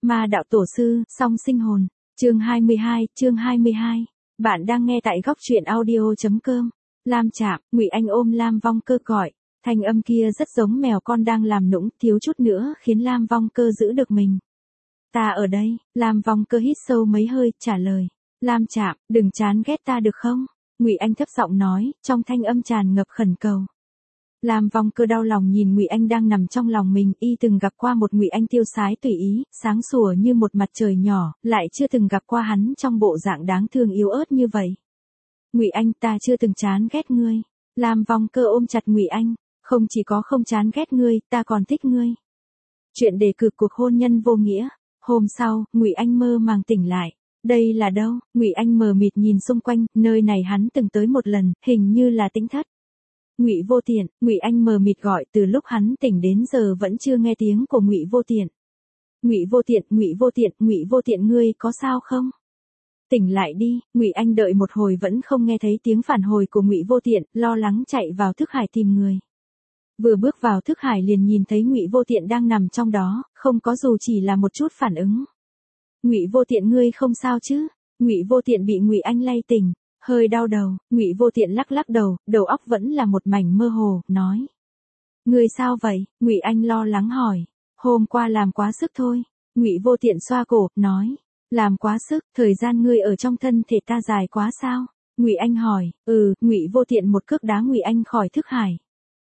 Ma đạo tổ sư, song sinh hồn. Chương 22. Bạn đang nghe tại góc truyện audio.com. Lam Trạm, Ngụy Anh ôm Lam Vong Cơ gọi. Thanh âm kia rất giống mèo con đang làm nũng, thiếu chút nữa khiến Lam Vong Cơ giữ được mình. Ta ở đây. Lam Vong Cơ hít sâu mấy hơi, trả lời. Lam Trạm, đừng chán ghét ta được không? Ngụy Anh thấp giọng nói, trong thanh âm tràn ngập khẩn cầu. Lam Vong Cơ đau lòng nhìn Ngụy Anh đang nằm trong lòng mình, y từng gặp qua một Ngụy Anh tiêu sái tùy ý, sáng sủa như một mặt trời nhỏ, lại chưa từng gặp qua hắn trong bộ dạng đáng thương yếu ớt như vậy. Ngụy Anh, ta chưa từng chán ghét ngươi. Lam Vong Cơ ôm chặt Ngụy Anh, không chỉ có không chán ghét ngươi, ta còn thích ngươi. Chuyện đề cử cuộc hôn nhân vô nghĩa. Hôm sau, Ngụy Anh mơ màng tỉnh lại. Đây là đâu? Ngụy Anh mờ mịt nhìn xung quanh, nơi này hắn từng tới một lần, hình như là Tĩnh Thất. Ngụy Vô Tiện. Ngụy Anh mờ mịt gọi, từ lúc hắn tỉnh đến giờ vẫn chưa nghe tiếng của Ngụy Vô Tiện. Ngụy Vô Tiện, Ngụy Vô Tiện, Ngụy Vô Tiện, ngươi có sao không? Tỉnh lại đi. Ngụy Anh đợi một hồi vẫn không nghe thấy tiếng phản hồi của Ngụy Vô Tiện, lo lắng chạy vào thức hải tìm người. Vừa bước vào thức hải liền nhìn thấy Ngụy Vô Tiện đang nằm trong đó, không có dù chỉ là một chút phản ứng. Ngụy Vô Tiện, ngươi không sao chứ? Ngụy Vô Tiện bị Ngụy Anh lay tỉnh, hơi đau đầu. Ngụy Vô Tiện lắc lắc đầu, đầu óc vẫn là một mảnh mơ hồ, nói: ngươi sao vậy? Ngụy Anh lo lắng hỏi. Hôm qua làm quá sức thôi. Ngụy Vô Tiện xoa cổ, nói: làm quá sức, thời gian ngươi ở trong thân thể ta dài quá sao? Ngụy Anh hỏi. Ngụy Vô Tiện một cước đá Ngụy Anh khỏi thức hải.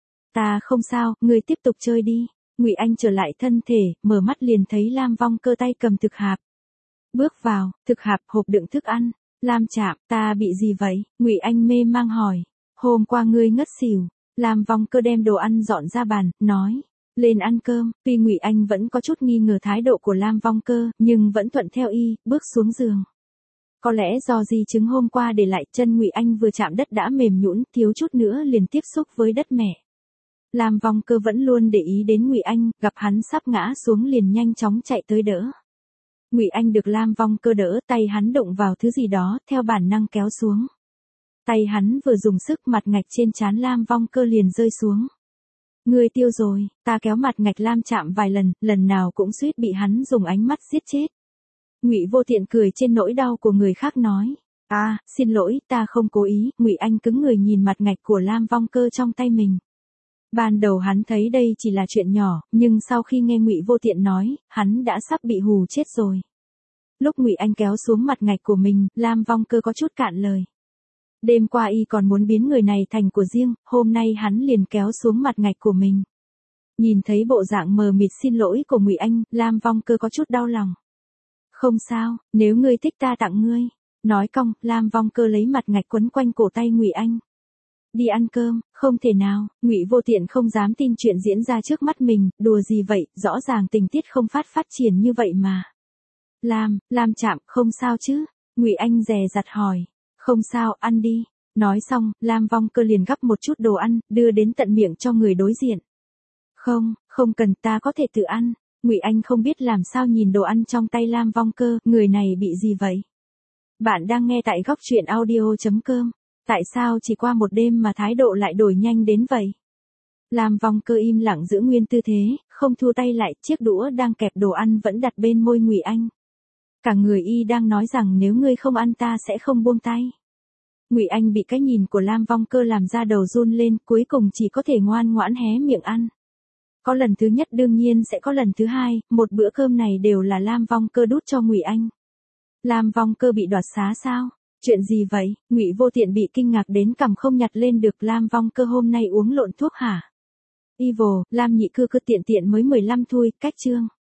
Ta không sao, ngươi tiếp tục chơi đi. Ngụy Anh trở lại thân thể, mở mắt liền thấy Lam Vong Cơ tay cầm thực hạp. Bước vào, thực hạp, hộp đựng thức ăn. Lam Trạm, ta bị gì vậy? Ngụy Anh mê mang hỏi. Hôm qua ngươi ngất xỉu. Lam Vong Cơ đem đồ ăn dọn ra bàn, nói: lên ăn cơm. Tuy Ngụy Anh vẫn có chút nghi ngờ thái độ của Lam Vong Cơ, nhưng vẫn thuận theo y, bước xuống giường. Có lẽ do di chứng hôm qua để lại, chân Ngụy Anh vừa chạm đất đã mềm nhũn, thiếu chút nữa liền tiếp xúc với đất mẹ. Lam Vong Cơ vẫn luôn để ý đến Ngụy Anh, gặp hắn sắp ngã xuống liền nhanh chóng chạy tới đỡ. Ngụy Anh được Lam Vong Cơ đỡ, tay hắn đụng vào thứ gì đó, theo bản năng kéo xuống. Tay hắn vừa dùng sức, mặt ngạch trên trán Lam Vong Cơ liền rơi xuống. Ngươi tiêu rồi. Ta kéo mặt ngạch Lam Trạm vài lần, lần nào cũng suýt bị hắn dùng ánh mắt giết chết. Ngụy Vô Tiện cười trên nỗi đau của người khác nói: xin lỗi, ta không cố ý. Ngụy Anh cứng người nhìn mặt ngạch của Lam Vong Cơ trong tay mình. Ban đầu hắn thấy đây chỉ là chuyện nhỏ, nhưng sau khi nghe Ngụy Vô Tiện nói, hắn đã sắp bị hù chết rồi. Lúc Ngụy Anh kéo xuống mặt ngạch của mình, Lam Vong Cơ có chút cạn lời. Đêm qua y còn muốn biến người này thành của riêng, hôm nay hắn liền kéo xuống mặt ngạch của mình. Nhìn thấy bộ dạng mờ mịt xin lỗi của Ngụy Anh, Lam Vong Cơ có chút đau lòng. Không sao, nếu ngươi thích ta tặng ngươi. Nói cong, Lam Vong Cơ lấy mặt ngạch quấn quanh cổ tay Ngụy Anh. Đi ăn cơm. Không thể nào. Ngụy Vô Tiện không dám tin chuyện diễn ra trước mắt mình, đùa gì vậy, rõ ràng tình tiết không phát triển như vậy mà. Lam Trạm, không sao chứ? Ngụy Anh dè dặt hỏi. Không sao, ăn đi. Nói xong, Lam Vong Cơ liền gắp một chút đồ ăn, đưa đến tận miệng cho người đối diện. Không cần, ta có thể tự ăn. Ngụy Anh không biết làm sao nhìn đồ ăn trong tay Lam Vong Cơ, người này bị gì vậy? Bạn đang nghe tại góc truyện audio.com. Tại sao chỉ qua một đêm mà thái độ lại đổi nhanh đến vậy? Lam Vong Cơ im lặng giữ nguyên tư thế, không thua tay lại, chiếc đũa đang kẹp đồ ăn vẫn đặt bên môi Ngụy Anh. Cả người y đang nói rằng nếu ngươi không ăn ta sẽ không buông tay. Ngụy Anh bị cái nhìn của Lam Vong Cơ làm ra đầu run lên, cuối cùng chỉ có thể ngoan ngoãn hé miệng ăn. Có lần thứ nhất đương nhiên sẽ có lần thứ hai, một bữa cơm này đều là Lam Vong Cơ đút cho Ngụy Anh. Lam Vong Cơ bị đoạt xá sao? Chuyện gì vậy? Ngụy Vô Tiện bị kinh ngạc đến cằm không nhặt lên được. Lam Vong Cơ hôm nay uống lộn thuốc hả? Evil, Lam nhị cư tiện mới 15 thôi, cách chương.